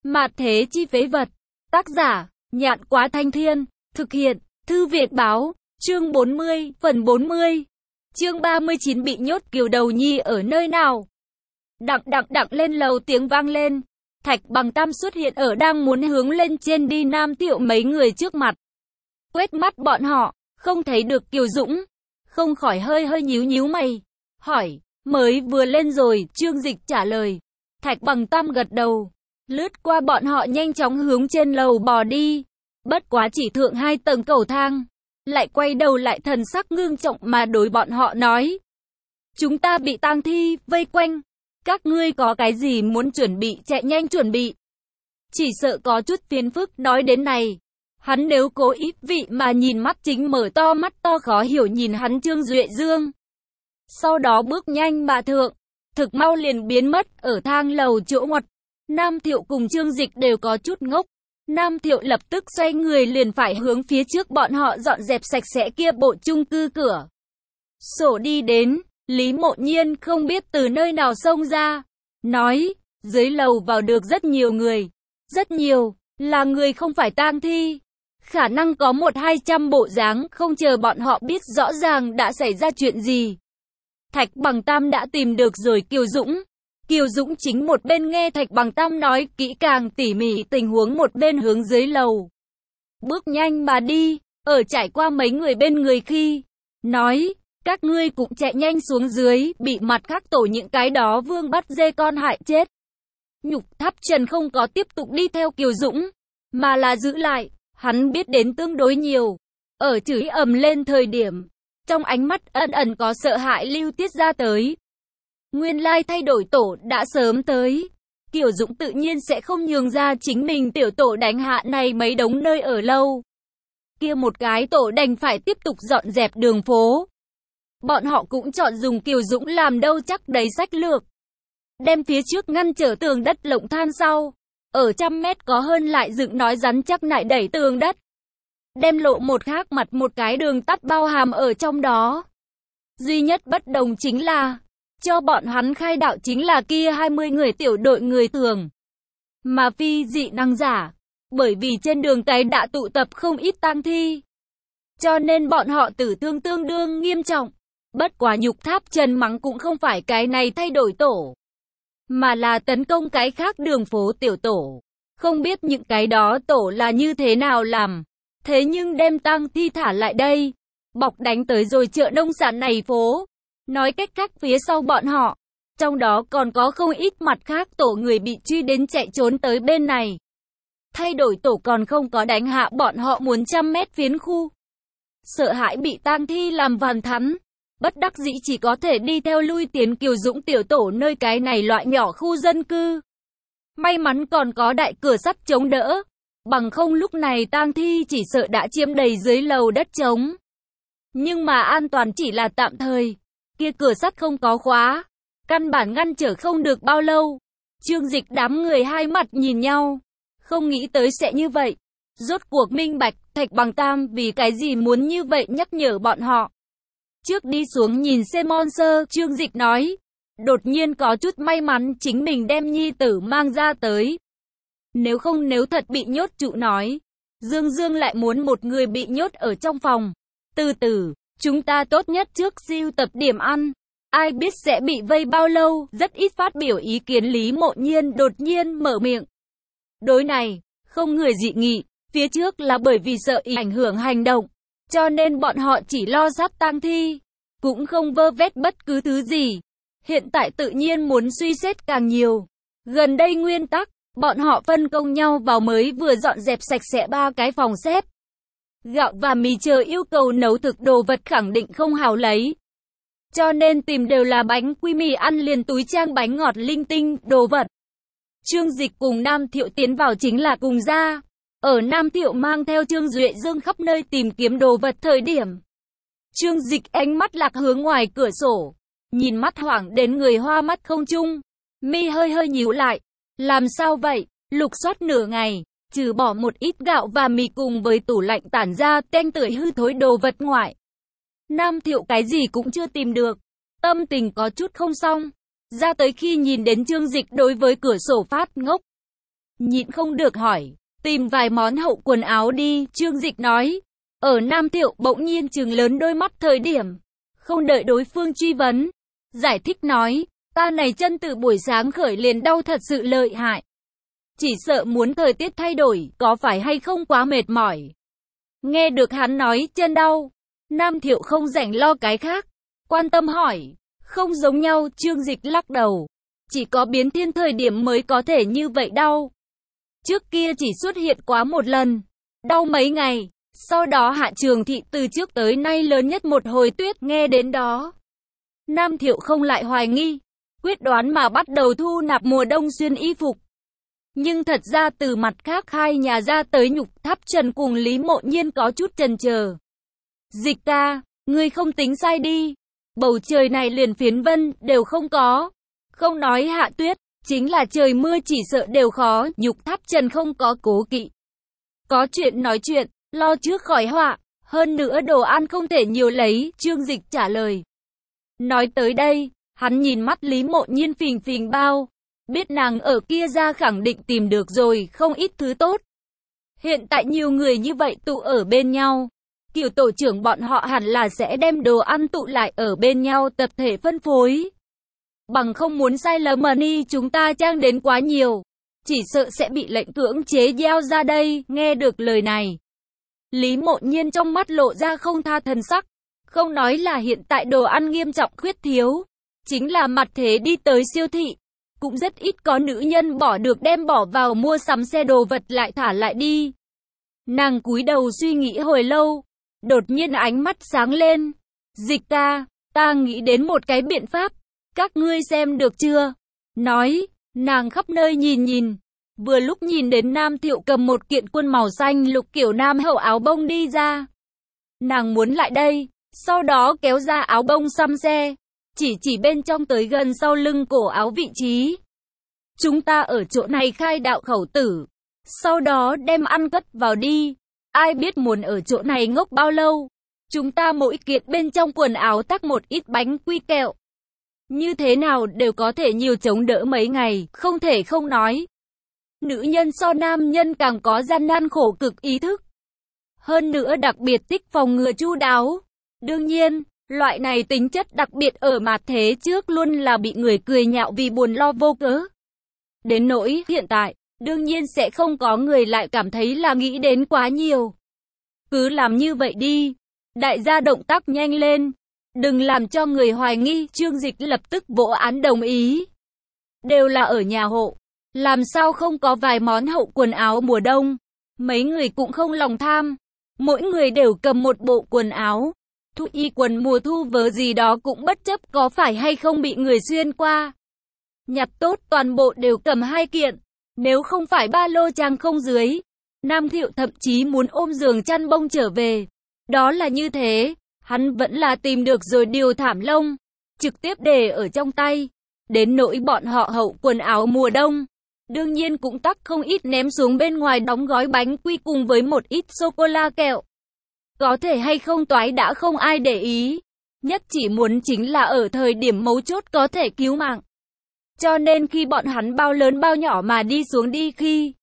Mạt thế chi phế vật. Tác giả, Nhạn Quá Thanh Thiên. Thực hiện, Thư Việt Báo. Chương 40, phần 40. Chương 39 bị nhốt Kiều Đầu Nhi ở nơi nào? Đặng lên lầu tiếng vang lên. Thạch Bằng Tam xuất hiện ở đang muốn hướng lên trên đi Nam Thiệu mấy người trước mặt. Quét mắt bọn họ, không thấy được Kiều Dũng. Không khỏi hơi nhíu mày. Hỏi, mới vừa lên rồi, Trương Dịch trả lời. Thạch Bằng Tam gật đầu. Lướt qua bọn họ nhanh chóng hướng trên lầu bò đi. Bất quá chỉ thượng 2 tầng cầu thang. Lại quay đầu lại thần sắc ngưng trọng mà đối bọn họ nói. Chúng ta bị tang thi vây quanh. Các ngươi có cái gì muốn chuẩn bị chạy nhanh chuẩn bị. Chỉ sợ có chút phiền phức nói đến này. Hắn nếu cố ý vị mà nhìn mắt chính mở to mắt to khó hiểu nhìn hắn Trương Duệ Dương. Sau đó bước nhanh mà thượng. Thực mau liền biến mất ở thang lầu chỗ ngoặt. Nam Thiệu cùng Trương Dịch đều có chút ngốc. Nam Thiệu lập tức xoay người liền phải hướng phía trước bọn họ dọn dẹp sạch sẽ kia bộ chung cư cửa. Sổ đi đến, Lý Mộ Nhiên không biết từ nơi nào xông ra. Nói, dưới lầu vào được rất nhiều người. Rất nhiều, là người không phải tang thi. Khả năng có 100-200 bộ dáng không chờ bọn họ biết rõ ràng đã xảy ra chuyện gì. Thạch Bằng Tam đã tìm được rồi Kiều Dũng. Kiều Dũng chính một bên nghe Thạch Bằng Tam nói kỹ càng tỉ mỉ tình huống một bên hướng dưới lầu. Bước nhanh mà đi, ở trải qua mấy người bên người khi, nói, các ngươi cũng chạy nhanh xuống dưới, bị mặt khác tổ những cái đó vương bắt dê con hại chết. Nhục Tháp Trần không có tiếp tục đi theo Kiều Dũng, mà là giữ lại, hắn biết đến tương đối nhiều. Ở chửi ầm lên thời điểm, trong ánh mắt ẩn có sợ hãi lưu tiết ra tới. Nguyên lai thay đổi tổ đã sớm tới. Kiều Dũng tự nhiên sẽ không nhường ra chính mình tiểu tổ đánh hạ này mấy đống nơi ở lâu. Kia một cái tổ đành phải tiếp tục dọn dẹp đường phố. Bọn họ cũng chọn dùng Kiều Dũng làm đâu chắc đấy sách lược. Đem phía trước ngăn trở tường đất lộng than sau. Ở 100 mét có hơn lại dựng nói rắn chắc lại đẩy tường đất. Đem lộ một khác mặt một cái đường tắt bao hàm ở trong đó. Duy nhất bất đồng chính là cho bọn hắn khai đạo chính là kia 20 người tiểu đội người thường. Mà phi dị năng giả. Bởi vì trên đường cái đã tụ tập không ít tang thi. Cho nên bọn họ tử thương tương đương nghiêm trọng. Bất quá Nhục Tháp Trần mắng cũng không phải cái này thay đổi tổ. Mà là tấn công cái khác đường phố tiểu tổ. Không biết những cái đó tổ là như thế nào làm. Thế nhưng đem tang thi thả lại đây. Bọc đánh tới rồi chợ nông sản này phố. Nói cách khác phía sau bọn họ, trong đó còn có không ít mặt khác tổ người bị truy đến chạy trốn tới bên này. Thay đổi tổ còn không có đánh hạ bọn họ muốn 100 mét phiến khu. Sợ hãi bị tang thi làm vàn thắn. Bất đắc dĩ chỉ có thể đi theo lui tiến Kiều Dũng tiểu tổ nơi cái này loại nhỏ khu dân cư. May mắn còn có đại cửa sắt chống đỡ. Bằng không lúc này tang thi chỉ sợ đã chiếm đầy dưới lầu đất trống. Nhưng mà an toàn chỉ là tạm thời. Kia cửa sắt không có khóa, căn bản ngăn trở không được bao lâu. Trương Dịch đám người hai mặt nhìn nhau, không nghĩ tới sẽ như vậy. Rốt cuộc minh bạch, Thạch Bằng Tam vì cái gì muốn như vậy nhắc nhở bọn họ. Trước đi xuống nhìn xem monster, Trương Dịch nói, đột nhiên có chút may mắn chính mình đem nhi tử mang ra tới. Nếu thật bị nhốt trụ nói, Dương lại muốn một người bị nhốt ở trong phòng. Từ từ. Chúng ta tốt nhất trước sưu tập điểm ăn. Ai biết sẽ bị vây bao lâu, rất ít phát biểu ý kiến Lý Mộ Nhiên đột nhiên mở miệng. Đối này, không người dị nghị, phía trước là bởi vì sợ ảnh hưởng hành động. Cho nên bọn họ chỉ lo sát tang thi, cũng không vơ vét bất cứ thứ gì. Hiện tại tự nhiên muốn suy xét càng nhiều. Gần đây nguyên tắc, bọn họ phân công nhau vào mới vừa dọn dẹp sạch sẽ 3 cái phòng xếp. Gạo và mì chờ yêu cầu nấu thực đồ vật khẳng định không hào lấy. Cho nên tìm đều là bánh quy mì ăn liền túi trang bánh ngọt linh tinh, đồ vật. Trương Dịch cùng Nam Thiệu tiến vào chính là cùng ra. Ở Nam Thiệu mang theo Trương Duệ Dương khắp nơi tìm kiếm đồ vật thời điểm. Trương Dịch ánh mắt lạc hướng ngoài cửa sổ. Nhìn mắt hoảng đến người hoa mắt không chung. Mi hơi nhíu lại. Làm sao vậy? Lục soát nửa ngày. Trừ bỏ một ít gạo và mì cùng với tủ lạnh tản ra tanh tưởi hư thối đồ vật ngoại. Nam Thiệu cái gì cũng chưa tìm được. Tâm tình có chút không xong. Ra tới khi nhìn đến Trương Dịch đối với cửa sổ phát ngốc. nhịn không được hỏi, tìm vài món hậu quần áo đi, Trương Dịch nói. Ở Nam Thiệu bỗng nhiên trừng lớn đôi mắt thời điểm, không đợi đối phương truy vấn, giải thích nói, ta này chân từ buổi sáng khởi liền đau thật sự lợi hại. Chỉ sợ muốn thời tiết thay đổi, có phải hay không quá mệt mỏi. Nghe được hắn nói chân đau, Nam Thiệu không rảnh lo cái khác, quan tâm hỏi, không giống nhau, Trương Dịch lắc đầu. Chỉ có biến thiên thời điểm mới có thể như vậy đau. Trước kia chỉ xuất hiện quá một lần, đau mấy ngày. Sau đó Hạ Trường Thị từ trước tới nay lớn nhất một hồi tuyết, nghe đến đó. Nam Thiệu không lại hoài nghi, quyết đoán mà bắt đầu thu nạp mùa đông xuyên y phục. Nhưng thật ra từ mặt khác hai nhà ra tới Nhục Tháp Trần cùng Lý Mộ Nhiên có chút chần chờ. Dịch ca, ngươi không tính sai đi. Bầu trời này liền phiến vân đều không có. Không nói hạ tuyết, chính là trời mưa chỉ sợ đều khó. Nhục Tháp Trần không có cố kỵ. Có chuyện nói chuyện, lo trước khỏi họa. Hơn nữa đồ ăn không thể nhiều lấy, Trương Dịch trả lời. Nói tới đây, hắn nhìn mắt Lý Mộ Nhiên phình phình bao. Biết nàng ở kia ra khẳng định tìm được rồi không ít thứ tốt. Hiện tại nhiều người như vậy tụ ở bên nhau. Kiểu tổ trưởng bọn họ hẳn là sẽ đem đồ ăn tụ lại ở bên nhau tập thể phân phối. Bằng không muốn sai lầm money chúng ta trang đến quá nhiều. Chỉ sợ sẽ bị lệnh cưỡng chế gieo ra đây, nghe được lời này. Lý Mộ Nhiên trong mắt lộ ra không tha thần sắc. Không nói là hiện tại đồ ăn nghiêm trọng khuyết thiếu. Chính là mặt thế đi tới siêu thị. Cũng rất ít có nữ nhân bỏ được đem bỏ vào mua sắm xe đồ vật lại thả lại đi. Nàng cúi đầu suy nghĩ hồi lâu. Đột nhiên ánh mắt sáng lên. Dịch ca, ta nghĩ đến một cái biện pháp. Các ngươi xem được chưa? Nói, nàng khắp nơi nhìn nhìn. Vừa lúc nhìn đến Nam Thiệu cầm một kiện quân màu xanh lục kiểu nam hậu áo bông đi ra. Nàng muốn lại đây, sau đó kéo ra áo bông xăm xe. Chỉ bên trong tới gần sau lưng cổ áo vị trí. Chúng ta ở chỗ này khai đạo khẩu tử. Sau đó đem ăn cất vào đi. Ai biết muốn ở chỗ này ngốc bao lâu. Chúng ta mỗi kiện bên trong quần áo tắc một ít bánh quy kẹo. Như thế nào đều có thể nhiều chống đỡ mấy ngày, không thể không nói. Nữ nhân so nam nhân càng có gian nan khổ cực ý thức. Hơn nữa đặc biệt tích phòng ngừa chu đáo. Đương nhiên, loại này tính chất đặc biệt ở mặt thế trước luôn là bị người cười nhạo vì buồn lo vô cớ. Đến nỗi hiện tại, đương nhiên sẽ không có người lại cảm thấy là nghĩ đến quá nhiều. Cứ làm như vậy đi. Đại gia động tác nhanh lên. Đừng làm cho người hoài nghi, Trương Dịch lập tức vỗ án đồng ý. Đều là ở nhà hộ. Làm sao không có vài món hậu quần áo mùa đông. Mấy người cũng không lòng tham. Mỗi người đều cầm một bộ quần áo. Thu y quần mùa thu vớ gì đó cũng bất chấp có phải hay không bị người xuyên qua. Nhặt tốt toàn bộ đều cầm 2 kiện. Nếu không phải ba lô trang không dưới. Nam Thiệu thậm chí muốn ôm giường chăn bông trở về. Đó là như thế. Hắn vẫn là tìm được rồi điều thảm lông. Trực tiếp để ở trong tay. Đến nỗi bọn họ hậu quần áo mùa đông. Đương nhiên cũng tắc không ít ném xuống bên ngoài đóng gói bánh quy cùng với một ít sô-cô-la kẹo. Có thể hay không toái đã không ai để ý. Nhất chỉ muốn chính là ở thời điểm mấu chốt có thể cứu mạng. Cho nên khi bọn hắn bao lớn bao nhỏ mà đi xuống đi khi